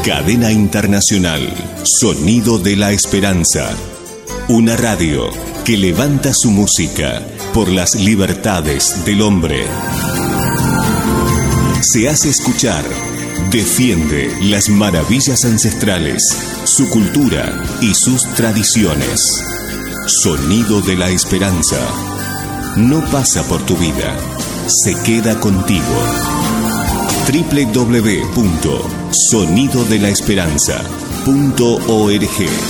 Cadena Internacional, Sonido de la Esperanza. Una radio que levanta su música por las libertades del hombre. Se hace escuchar, defiende las maravillas ancestrales, su cultura y sus tradiciones. Sonido de la Esperanza. No pasa por tu vida, se queda contigo. www.sonidodelaesperanza.org.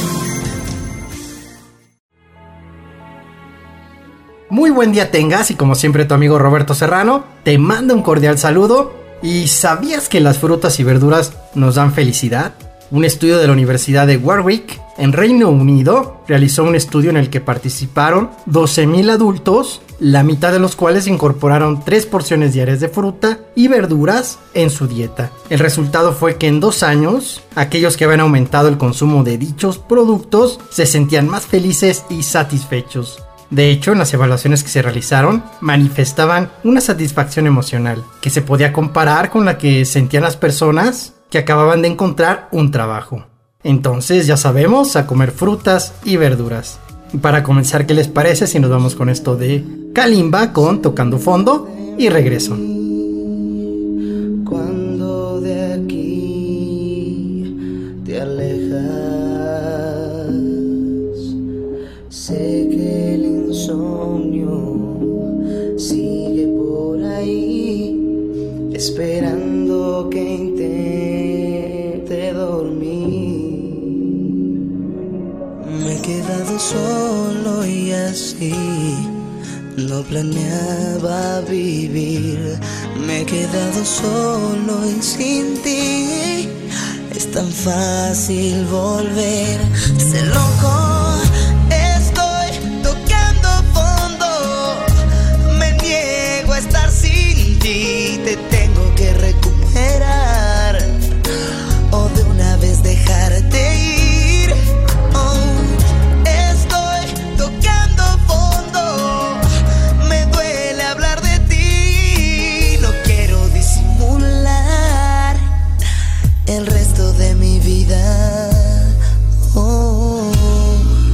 Muy buen día tengas, y como siempre tu amigo Roberto Serrano te manda un cordial saludo. ¿Y sabías que las frutas y verduras nos dan felicidad? Un estudio de la Universidad de Warwick en Reino Unido realizó un estudio en el que participaron 12,000 adultos, la mitad de los cuales incorporaron 3 porciones diarias de fruta y verduras en su dieta. El resultado fue que en 2 años, aquellos que habían aumentado el consumo de dichos productos se sentían más felices y satisfechos. De hecho, en las evaluaciones que se realizaron, manifestaban una satisfacción emocional que se podía comparar con la que sentían las personas que acababan de encontrar un trabajo. Entonces, ya sabemos, a comer frutas y verduras. Y para comenzar, ¿qué les parece si nos vamos con esto de Kalimba con Tocando Fondo? Y regreso. Cuando de aquí te alejas, sé que el insomnio sigue por ahí, esperando que intente dormir. Me he quedado solo y así no planeaba vivir. Me he quedado solo y sin ti es tan fácil volver. Sé loco, estoy tocando fondo. Me niego a estar sin ti. Te tengo que recuperar o de una vez dejarte ir. El resto de mi vida,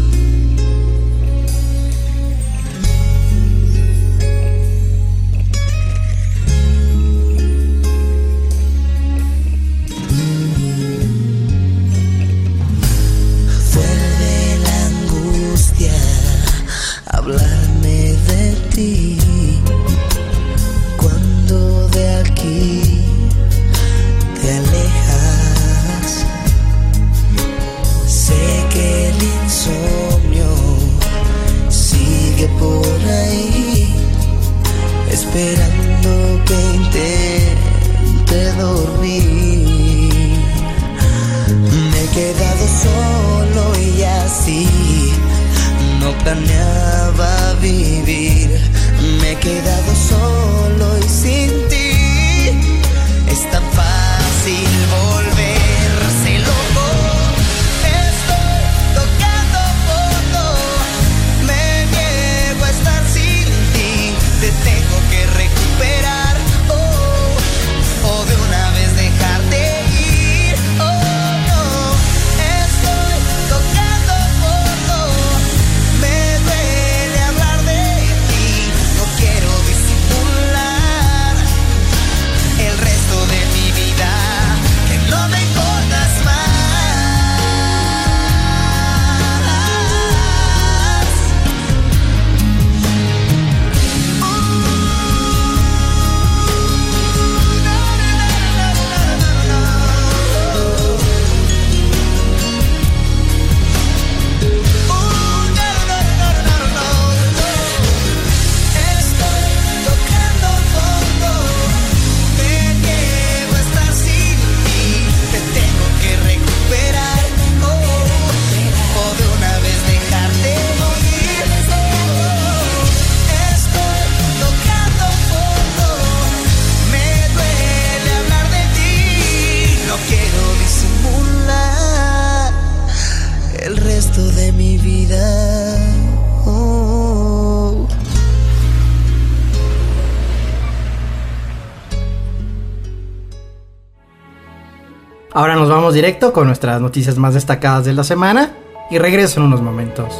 Ahora nos vamos directo con nuestras noticias más destacadas de la semana y regreso en unos momentos.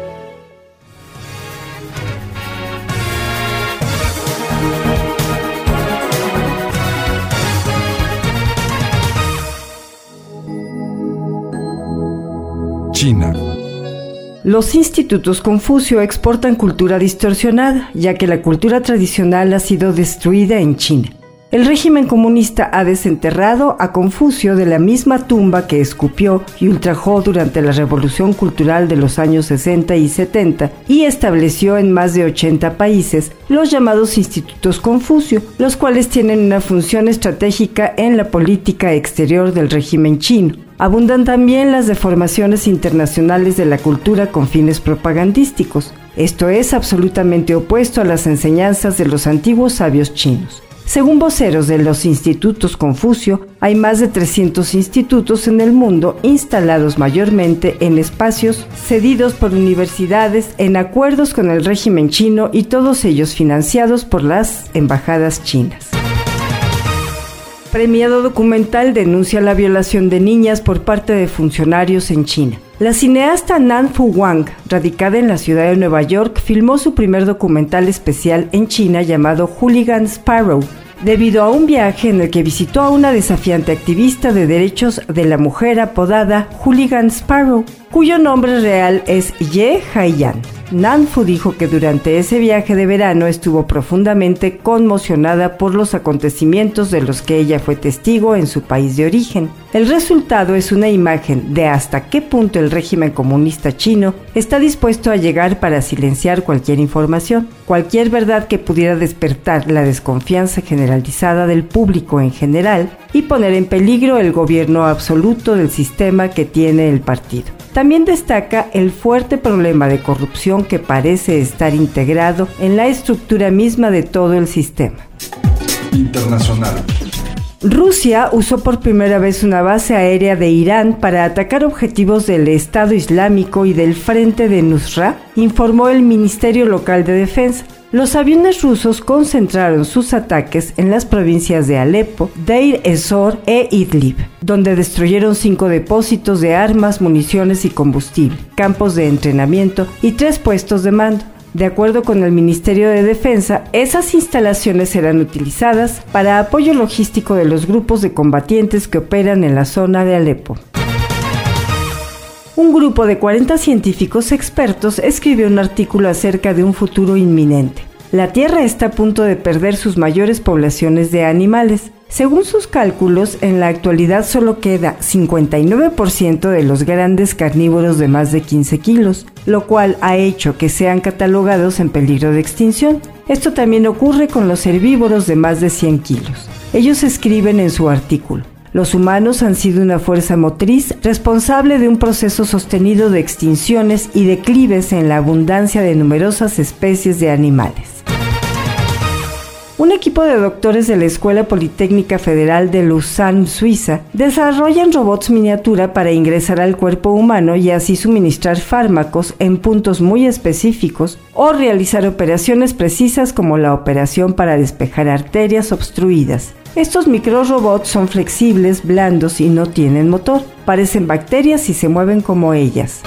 China. Los institutos Confucio exportan cultura distorsionada, ya que la cultura tradicional ha sido destruida en China. El régimen comunista ha desenterrado a Confucio de la misma tumba que escupió y ultrajó durante la Revolución Cultural de los años 60 y 70 y estableció en más de 80 países los llamados institutos Confucio, los cuales tienen una función estratégica en la política exterior del régimen chino. Abundan también las deformaciones internacionales de la cultura con fines propagandísticos. Esto es absolutamente opuesto a las enseñanzas de los antiguos sabios chinos. Según voceros de los institutos Confucio, hay más de 300 institutos en el mundo instalados mayormente en espacios cedidos por universidades en acuerdos con el régimen chino y todos ellos financiados por las embajadas chinas. Premiado documental denuncia la violación de niñas por parte de funcionarios en China. La cineasta Nan Fu Wang, radicada en la ciudad de Nueva York, filmó su primer documental especial en China llamado Hooligan Sparrow, debido a un viaje en el que visitó a una desafiante activista de derechos de la mujer apodada Hooligan Sparrow, cuyo nombre real es Ye Haiyan. Nan Fu dijo que durante ese viaje de verano estuvo profundamente conmocionada por los acontecimientos de los que ella fue testigo en su país de origen. El resultado es una imagen de hasta qué punto el régimen comunista chino está dispuesto a llegar para silenciar cualquier información, cualquier verdad que pudiera despertar la desconfianza generalizada del público en general y poner en peligro el gobierno absoluto del sistema que tiene el partido. También destaca el fuerte problema de corrupción que parece estar integrado en la estructura misma de todo el sistema. Internacional. Rusia usó por primera vez una base aérea de Irán para atacar objetivos del Estado Islámico y del Frente de Nusra, informó el Ministerio Local de Defensa. Los aviones rusos concentraron sus ataques en las provincias de Alepo, Deir ez-Zor e Idlib, donde destruyeron 5 depósitos de armas, municiones y combustible, campos de entrenamiento y 3 puestos de mando. De acuerdo con el Ministerio de Defensa, esas instalaciones serán utilizadas para apoyo logístico de los grupos de combatientes que operan en la zona de Alepo. Un grupo de 40 científicos expertos escribió un artículo acerca de un futuro inminente. La Tierra está a punto de perder sus mayores poblaciones de animales. Según sus cálculos, en la actualidad solo queda 59% de los grandes carnívoros de más de 15 kilos, lo cual ha hecho que sean catalogados en peligro de extinción. Esto también ocurre con los herbívoros de más de 100 kilos. Ellos escriben en su artículo: los humanos han sido una fuerza motriz responsable de un proceso sostenido de extinciones y declives en la abundancia de numerosas especies de animales. Un equipo de doctores de la Escuela Politécnica Federal de Lausanne, Suiza, desarrollan robots miniatura para ingresar al cuerpo humano y así suministrar fármacos en puntos muy específicos o realizar operaciones precisas como la operación para despejar arterias obstruidas. Estos microrobots son flexibles, blandos y no tienen motor. Parecen bacterias y se mueven como ellas.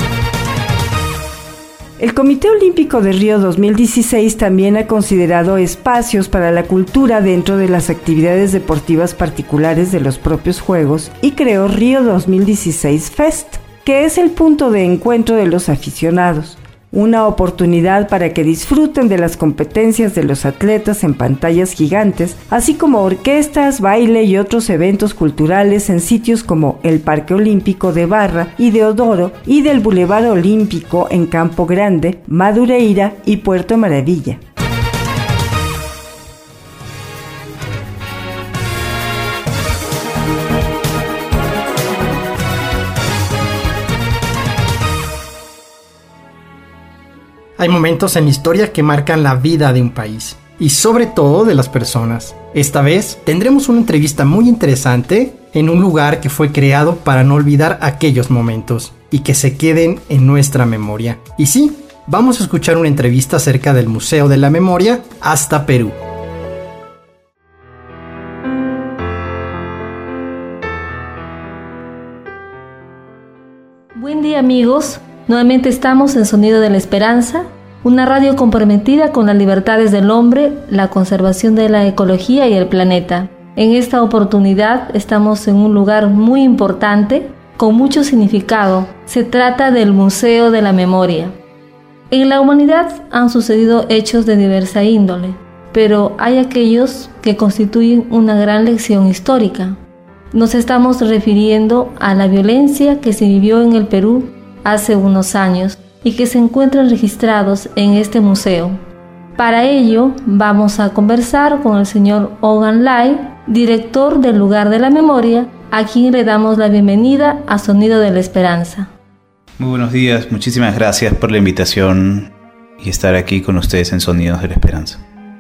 El Comité Olímpico de Río 2016 también ha considerado espacios para la cultura dentro de las actividades deportivas particulares de los propios Juegos y creó Río 2016 Fest, que es el punto de encuentro de los aficionados. Una oportunidad para que disfruten de las competencias de los atletas en pantallas gigantes, así como orquestas, baile y otros eventos culturales en sitios como el Parque Olímpico de Barra y de Odoro y del Boulevard Olímpico en Campo Grande, Madureira y Puerto Maravilla. Hay momentos en la historia que marcan la vida de un país y sobre todo de las personas. Esta vez tendremos una entrevista muy interesante en un lugar que fue creado para no olvidar aquellos momentos y que se queden en nuestra memoria. Y sí, vamos a escuchar una entrevista acerca del Museo de la Memoria hasta Perú. Buen día, amigos. Nuevamente estamos en Sonido de la Esperanza, una radio comprometida con las libertades del hombre, la conservación de la ecología y el planeta. En esta oportunidad estamos en un lugar muy importante, con mucho significado. Se trata del Museo de la Memoria. En la humanidad han sucedido hechos de diversa índole, pero hay aquellos que constituyen una gran lección histórica. Nos estamos refiriendo a la violencia que se vivió en el Perú hace unos años y que se encuentran registrados en este museo. Para ello, vamos a conversar con el señor Ogan Lai, director del Lugar de la Memoria, a quien le damos la bienvenida a Sonido de la Esperanza. Muy buenos días, muchísimas gracias por la invitación y estar aquí con ustedes en Sonidos de la Esperanza.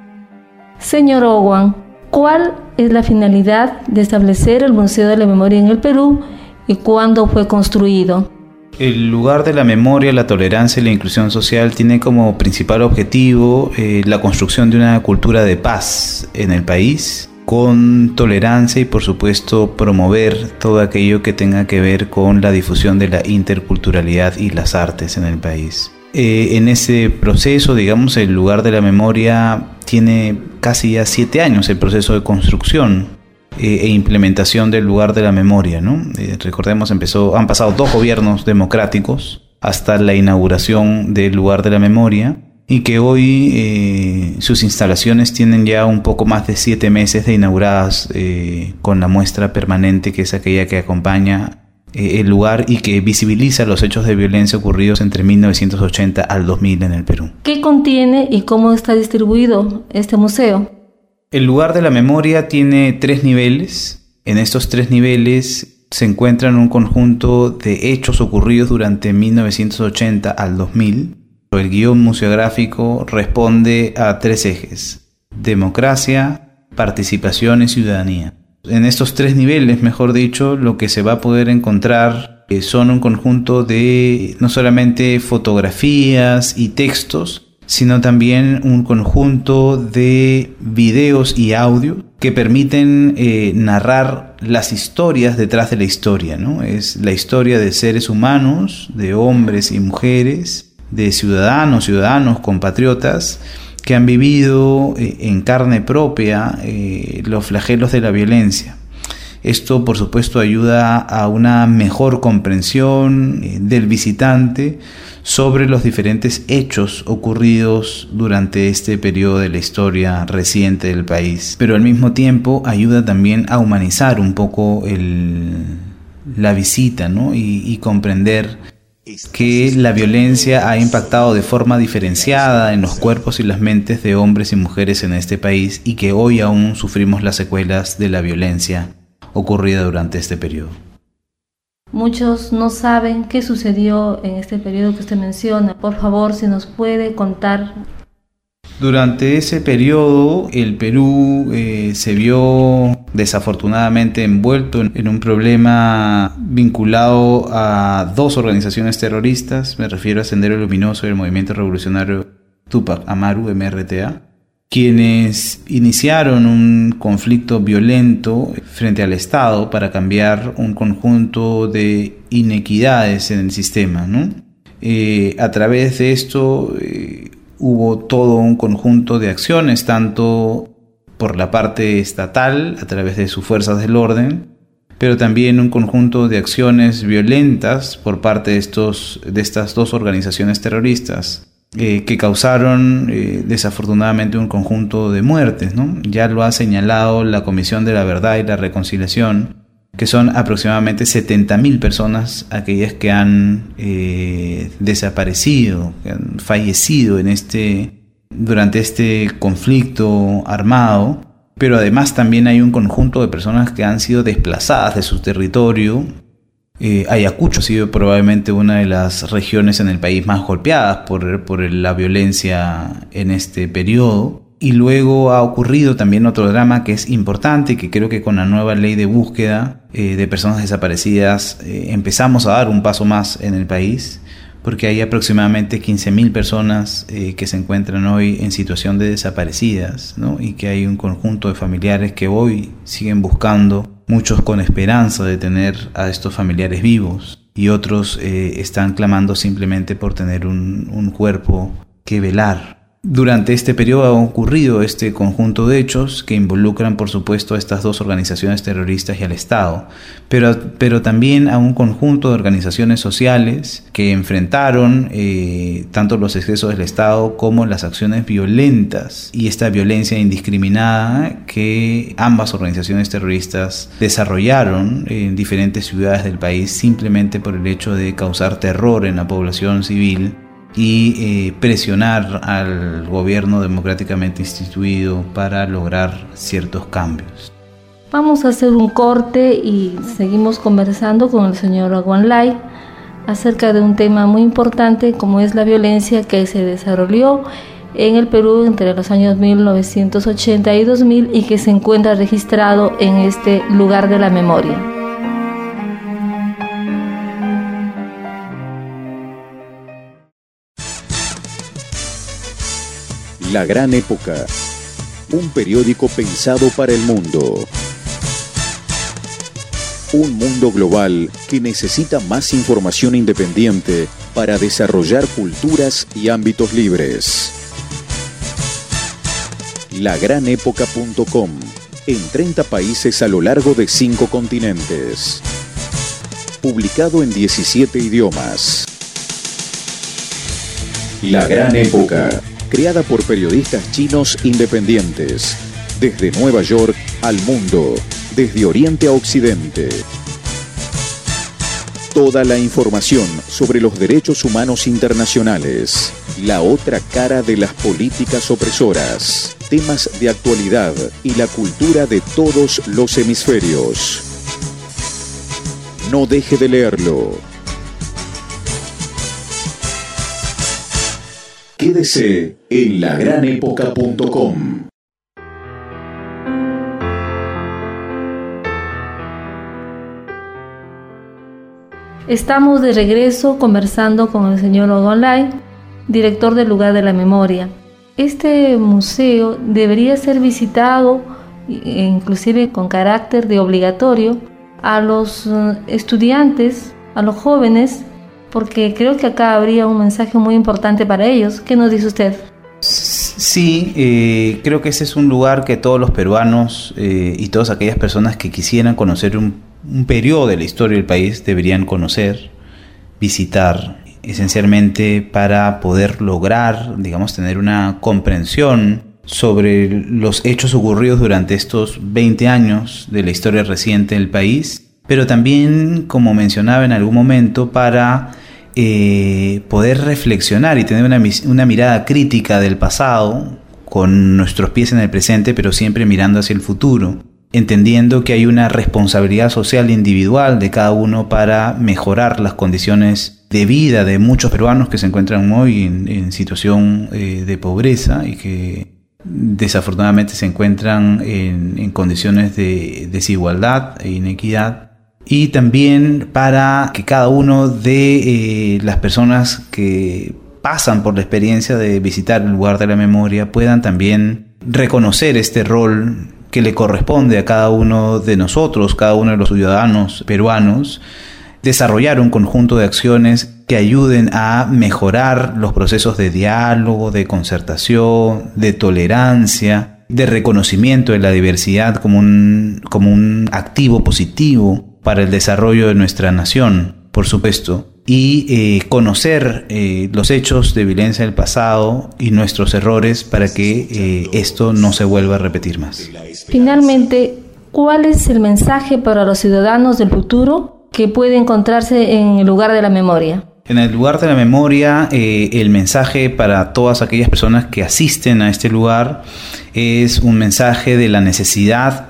Señor Ogan, ¿cuál es la finalidad de establecer el Museo de la Memoria en el Perú y cuándo fue construido? El Lugar de la Memoria, la Tolerancia y la Inclusión Social tiene como principal objetivo la construcción de una cultura de paz en el país, con tolerancia y por supuesto promover todo aquello que tenga que ver con la difusión de la interculturalidad y las artes en el país. En ese proceso, digamos, el Lugar de la Memoria tiene casi ya 7 años el proceso de construcción e implementación del Lugar de la Memoria, ¿no? Recordemos, han pasado 2 gobiernos democráticos hasta la inauguración del Lugar de la Memoria, y que hoy sus instalaciones tienen ya un poco más de 7 meses de inauguradas, con la muestra permanente, que es aquella que acompaña el lugar y que visibiliza los hechos de violencia ocurridos entre 1980 al 2000 en el Perú. ¿Qué contiene y cómo está distribuido este museo? El Lugar de la Memoria tiene 3 niveles. En estos 3 niveles se encuentran un conjunto de hechos ocurridos durante 1980 al 2000. El guión museográfico responde a 3 ejes: democracia, participación y ciudadanía. En estos 3 niveles, mejor dicho, lo que se va a poder encontrar son un conjunto de no solamente fotografías y textos, sino también un conjunto de videos y audio que permiten narrar las historias detrás de la historia, ¿no? Es la historia de seres humanos, de hombres y mujeres, de ciudadanos, compatriotas, que han vivido en carne propia los flagelos de la violencia. Esto, por supuesto, ayuda a una mejor comprensión del visitante sobre los diferentes hechos ocurridos durante este periodo de la historia reciente del país. Pero al mismo tiempo ayuda también a humanizar un poco la visita, ¿no? Y comprender que la violencia ha impactado de forma diferenciada en los cuerpos y las mentes de hombres y mujeres en este país, y que hoy aún sufrimos las secuelas de la violencia ocurrida durante este periodo. Muchos no saben qué sucedió en este periodo que usted menciona. Por favor, si nos puede contar. Durante ese periodo, el Perú se vio desafortunadamente envuelto en un problema vinculado a 2 organizaciones terroristas. Me refiero a Sendero Luminoso y el Movimiento Revolucionario Tupac Amaru, MRTA, quienes iniciaron un conflicto violento frente al Estado para cambiar un conjunto de inequidades en el sistema, ¿no? A través de esto hubo todo un conjunto de acciones, tanto por la parte estatal, a través de sus fuerzas del orden, pero también un conjunto de acciones violentas por parte de estas 2 organizaciones terroristas, que causaron desafortunadamente un conjunto de muertes, ¿no? Ya lo ha señalado la Comisión de la Verdad y la Reconciliación, que son aproximadamente 70.000 personas aquellas que han desaparecido, que han fallecido durante este conflicto armado. Pero además también hay un conjunto de personas que han sido desplazadas de su territorio. Ayacucho ha sido probablemente una de las regiones en el país más golpeadas por la violencia en este periodo. Y luego ha ocurrido también otro drama que es importante, que creo que con la nueva ley de búsqueda de personas desaparecidas empezamos a dar un paso más en el país, porque hay aproximadamente 15.000 personas que se encuentran hoy en situación de desaparecidas, ¿no? Y que hay un conjunto de familiares que hoy siguen buscando, muchos con esperanza de tener a estos familiares vivos. y otros están clamando simplemente por tener un cuerpo que velar. Durante este periodo ha ocurrido este conjunto de hechos que involucran, por supuesto, a estas dos organizaciones terroristas y al Estado, pero también a un conjunto de organizaciones sociales que enfrentaron tanto los excesos del Estado como las acciones violentas y esta violencia indiscriminada que ambas organizaciones terroristas desarrollaron en diferentes ciudades del país simplemente por el hecho de causar terror en la población civil y presionar al gobierno democráticamente instituido para lograr ciertos cambios. Vamos a hacer un corte y seguimos conversando con el señor Wanlay acerca de un tema muy importante como es la violencia que se desarrolló en el Perú entre los años 1980 y 2000 y que se encuentra registrado en este lugar de la memoria. La Gran Época, un periódico pensado para el mundo. Un mundo global que necesita más información independiente para desarrollar culturas y ámbitos libres. Lagranépoca.com, en 30 países a lo largo de 5 continentes. Publicado en 17 idiomas. La Gran Época, creada por periodistas chinos independientes, desde Nueva York al mundo, desde Oriente a Occidente. Toda la información sobre los derechos humanos internacionales, la otra cara de las políticas opresoras, temas de actualidad y la cultura de todos los hemisferios. No deje de leerlo. Quédese en lagranépoca.com. Estamos de regreso conversando con el señor Wanlay, director del Lugar de la Memoria. Este museo debería ser visitado, inclusive con carácter de obligatorio, a los estudiantes, a los jóvenes, porque creo que acá habría un mensaje muy importante para ellos. ¿Qué nos dice usted? Sí, creo que ese es un lugar que todos los peruanos y todas aquellas personas que quisieran conocer un periodo de la historia del país deberían conocer, visitar, esencialmente para poder lograr, digamos, tener una comprensión sobre los hechos ocurridos durante estos 20 años de la historia reciente del país, pero también, como mencionaba en algún momento, para poder reflexionar y tener una mirada crítica del pasado con nuestros pies en el presente, pero siempre mirando hacia el futuro, entendiendo que hay una responsabilidad social individual de cada uno para mejorar las condiciones de vida de muchos peruanos que se encuentran hoy en situación de pobreza y que desafortunadamente se encuentran en condiciones de desigualdad e inequidad. Y también para que cada uno de las personas que pasan por la experiencia de visitar el Lugar de la Memoria puedan también reconocer este rol que le corresponde a cada uno de nosotros, cada uno de los ciudadanos peruanos, desarrollar un conjunto de acciones que ayuden a mejorar los procesos de diálogo, de concertación, de tolerancia, de reconocimiento de la diversidad como un activo positivo para el desarrollo de nuestra nación, por supuesto, y conocer los hechos de violencia del pasado y nuestros errores para que esto no se vuelva a repetir más. Finalmente, ¿cuál es el mensaje para los ciudadanos del futuro que puede encontrarse en el Lugar de la Memoria? En el Lugar de la Memoria, el mensaje para todas aquellas personas que asisten a este lugar es un mensaje de la necesidad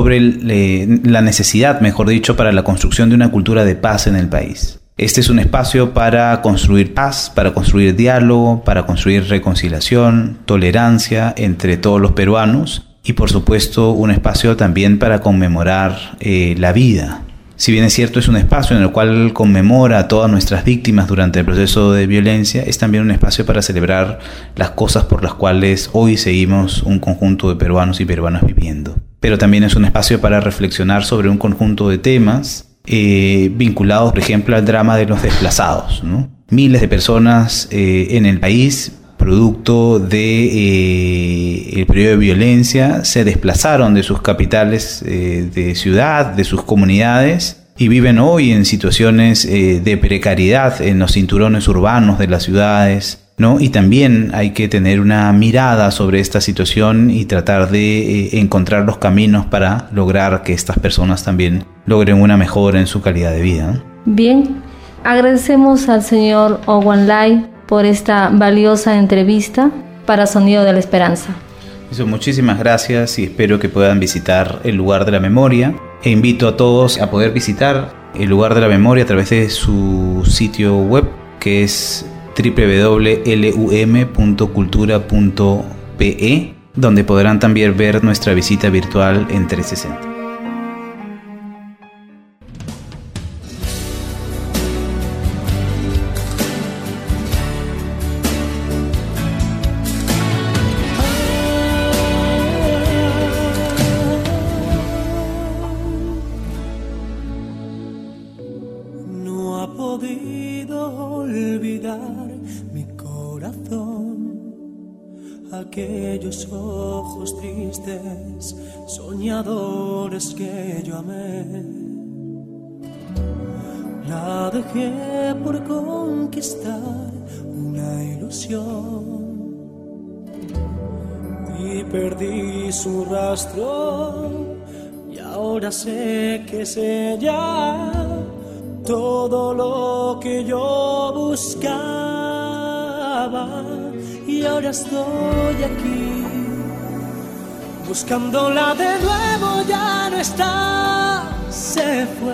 para la construcción de una cultura de paz en el país. Este es un espacio para construir paz, para construir diálogo, para construir reconciliación, tolerancia entre todos los peruanos y, por supuesto, un espacio también para conmemorar la vida. Si bien es cierto, es un espacio en el cual conmemora a todas nuestras víctimas durante el proceso de violencia, es también un espacio para celebrar las cosas por las cuales hoy seguimos un conjunto de peruanos y peruanas viviendo. Pero también es un espacio para reflexionar sobre un conjunto de temas vinculados, por ejemplo, al drama de los desplazados, ¿no? Miles de personas en el país, producto de el periodo de violencia, se desplazaron de sus capitales de ciudad, de sus comunidades, y viven hoy en situaciones de precariedad en los cinturones urbanos de las ciudades, ¿no? Y también hay que tener una mirada sobre esta situación y tratar de encontrar los caminos para lograr que estas personas también logren una mejora en su calidad de vida, ¿no? Bien, agradecemos al señor Owen Lai por esta valiosa entrevista para Sonido de la Esperanza. Muchísimas gracias y espero que puedan visitar el lugar de la memoria. E invito a todos a poder visitar el lugar de la memoria a través de su sitio web, que es www.lum.cultura.pe, donde podrán también ver nuestra visita virtual en 360. Aquellos ojos tristes, soñadores que yo amé, la dejé por conquistar una ilusión y perdí su rastro, y ahora sé que es ella todo lo que yo buscaba. Y ahora estoy aquí, buscándola de nuevo, ya no está, se fue.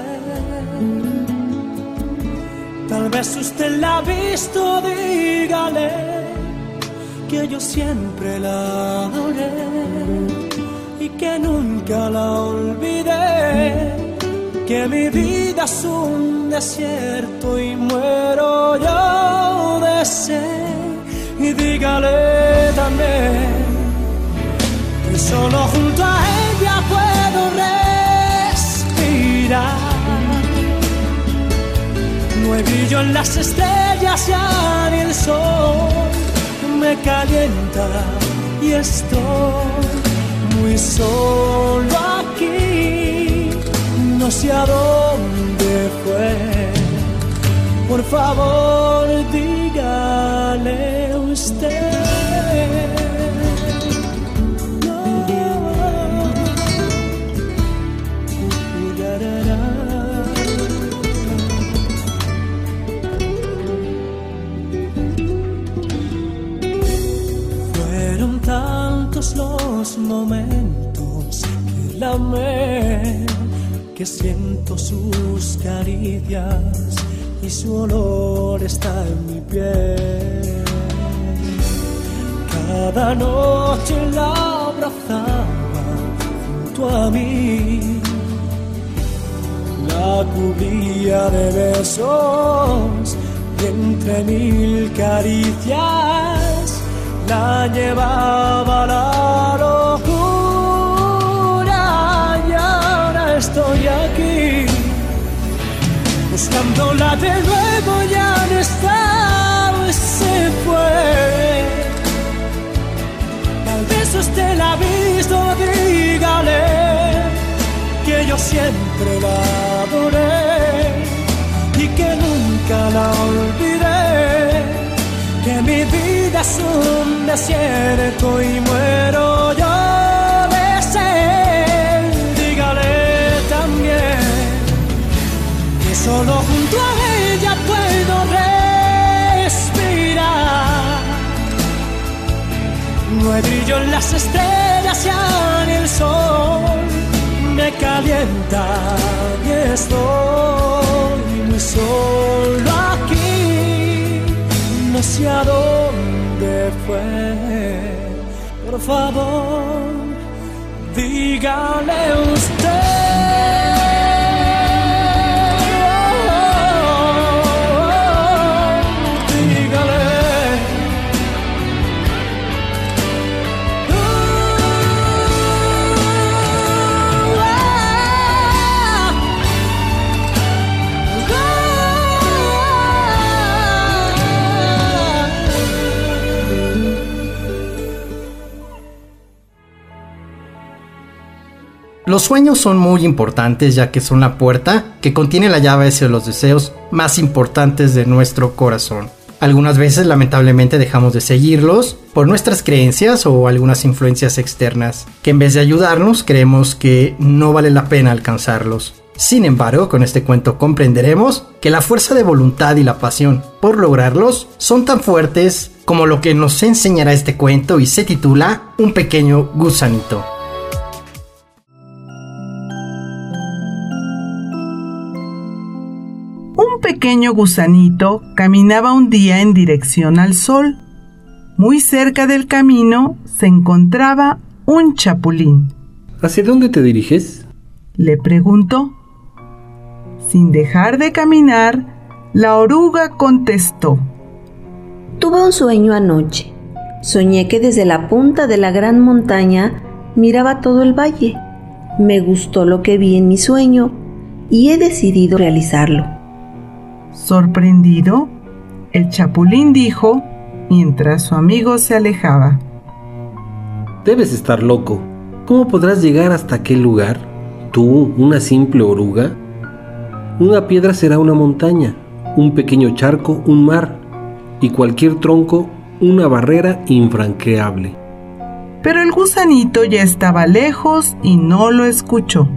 Tal vez usted la ha visto, dígale que yo siempre la adoré y que nunca la olvidé, que mi vida es un desierto y muero yo de sed. Y dígale también que solo junto a ella puedo respirar. No hay brillo en las estrellas, ya ni el sol me calienta y estoy muy solo aquí. No sé a dónde fue, por favor dígale usted. No. Fueron tantos los momentos que la amé, que siento sus caricias y su olor está en mi piel. Cada noche la abrazaba junto a mí, la cubría de besos y entre mil caricias la llevaba a la locura. Y ahora estoy aquí, buscándola de nuevo, ya no está, se fue. Tal vez usted la ha visto, dígale que yo siempre la adoré y que nunca la olvidé, que mi vida es un desierto y muero yo de sed. Dígale también que solo junto a ella puedo respirar. No hay brillo en las estrellas, ya ni el sol me calienta y estoy muy solo aquí. No sé a dónde fue, por favor dígale usted. Los sueños son muy importantes ya que son la puerta que contiene la llave hacia los deseos más importantes de nuestro corazón. Algunas veces lamentablemente dejamos de seguirlos por nuestras creencias o algunas influencias externas, que en vez de ayudarnos creemos que no vale la pena alcanzarlos. Sin embargo, con este cuento comprenderemos que la fuerza de voluntad y la pasión por lograrlos son tan fuertes como lo que nos enseñará este cuento y se titula Un pequeño gusanito. Un pequeño gusanito caminaba un día en dirección al sol. Muy cerca del camino se encontraba un chapulín. ¿Hacia dónde te diriges? Le preguntó. Sin dejar de caminar, la oruga contestó. Tuve un sueño anoche. Soñé que desde la punta de la gran montaña miraba todo el valle. Me gustó lo que vi en mi sueño y he decidido realizarlo. Sorprendido, el chapulín dijo mientras su amigo se alejaba. Debes estar loco. ¿Cómo podrás llegar hasta aquel lugar? ¿Tú, una simple oruga? Una piedra será una montaña, un pequeño charco, un mar, y cualquier tronco, una barrera infranqueable. Pero el gusanito ya estaba lejos y no lo escuchó.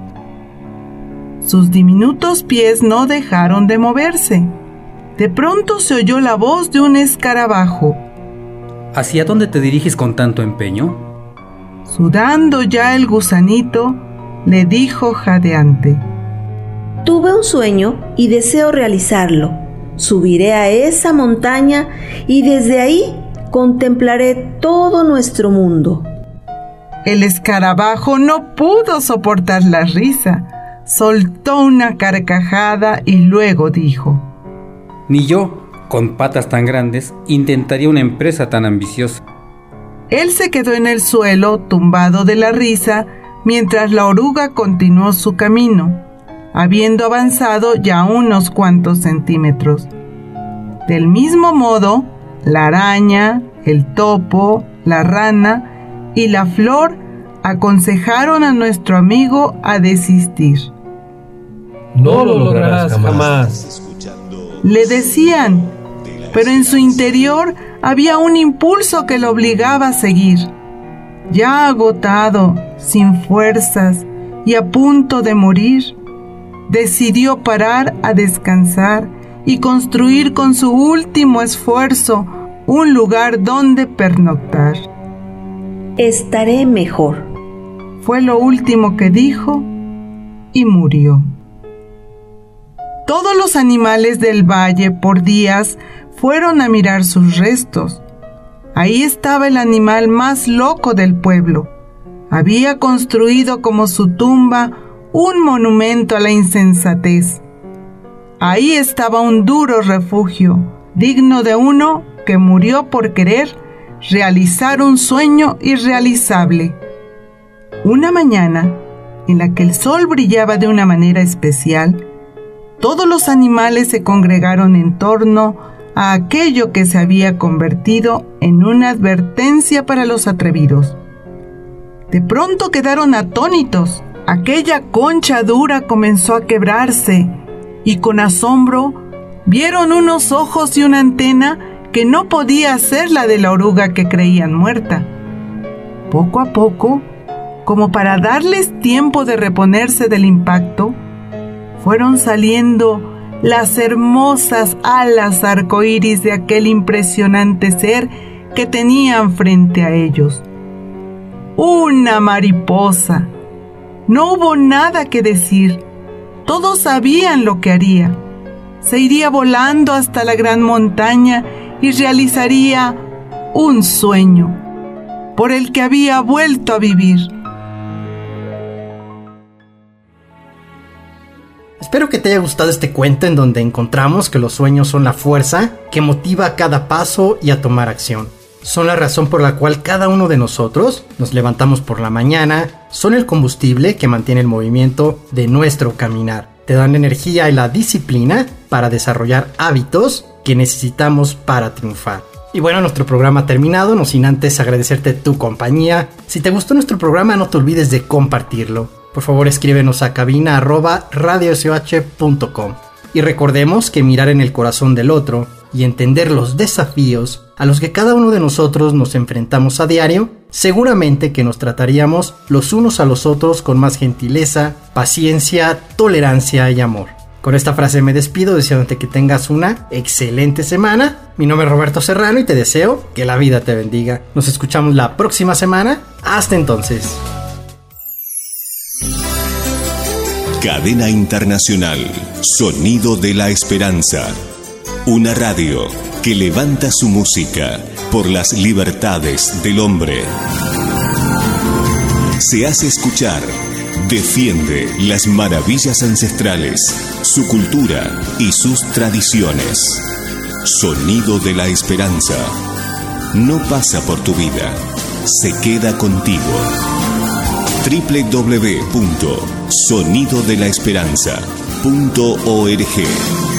Sus diminutos pies no dejaron de moverse. De pronto se oyó la voz de un escarabajo. ¿Hacia dónde te diriges con tanto empeño? Sudando ya el gusanito, le dijo jadeante. Tuve un sueño y deseo realizarlo. Subiré a esa montaña y desde ahí contemplaré todo nuestro mundo. El escarabajo no pudo soportar la risa. Soltó una carcajada y luego dijo: Ni yo, con patas tan grandes, intentaría una empresa tan ambiciosa. Él se quedó en el suelo, tumbado de la risa, mientras la oruga continuó su camino, habiendo avanzado ya unos cuantos centímetros. Del mismo modo, la araña, el topo, la rana y la flor aconsejaron a nuestro amigo a desistir. No lo lograrás jamás. Le decían, pero en su interior había un impulso que lo obligaba a seguir. Ya agotado, sin fuerzas y a punto de morir, decidió parar a descansar y construir con su último esfuerzo un lugar donde pernoctar. Estaré mejor. Fue lo último que dijo y murió. Todos los animales del valle por días fueron a mirar sus restos. Ahí estaba el animal más loco del pueblo. Había construido como su tumba un monumento a la insensatez. Ahí estaba un duro refugio, digno de uno que murió por querer realizar un sueño irrealizable. Una mañana, en la que el sol brillaba de una manera especial, todos los animales se congregaron en torno a aquello que se había convertido en una advertencia para los atrevidos. De pronto quedaron atónitos. Aquella concha dura comenzó a quebrarse y con asombro vieron unos ojos y una antena que no podía ser la de la oruga que creían muerta. Poco a poco, como para darles tiempo de reponerse del impacto, fueron saliendo las hermosas alas arcoíris de aquel impresionante ser que tenían frente a ellos. ¡Una mariposa! No hubo nada que decir. Todos sabían lo que haría. Se iría volando hasta la gran montaña y realizaría un sueño por el que había vuelto a vivir. Espero que te haya gustado este cuento en donde encontramos que los sueños son la fuerza que motiva a cada paso y a tomar acción. Son la razón por la cual cada uno de nosotros nos levantamos por la mañana, son el combustible que mantiene el movimiento de nuestro caminar. Te dan la energía y la disciplina para desarrollar hábitos que necesitamos para triunfar. Y bueno, nuestro programa ha terminado, no sin antes agradecerte tu compañía. Si te gustó nuestro programa, no te olvides de compartirlo. por favor escríbenos a cabina@radiosh.com. Y recordemos que mirar en el corazón del otro y entender los desafíos a los que cada uno de nosotros nos enfrentamos a diario, seguramente que nos trataríamos los unos a los otros con más gentileza, paciencia, tolerancia y amor. Con esta frase me despido deseándote que tengas una excelente semana. Mi nombre es Roberto Serrano y te deseo que la vida te bendiga. Nos escuchamos la próxima semana. Hasta entonces. Cadena Internacional, Sonido de la Esperanza. Una radio que levanta su música por las libertades del hombre. Se hace escuchar, defiende las maravillas ancestrales, su cultura y sus tradiciones. Sonido de la Esperanza. No pasa por tu vida, se queda contigo. www.sonidodelaesperanza.org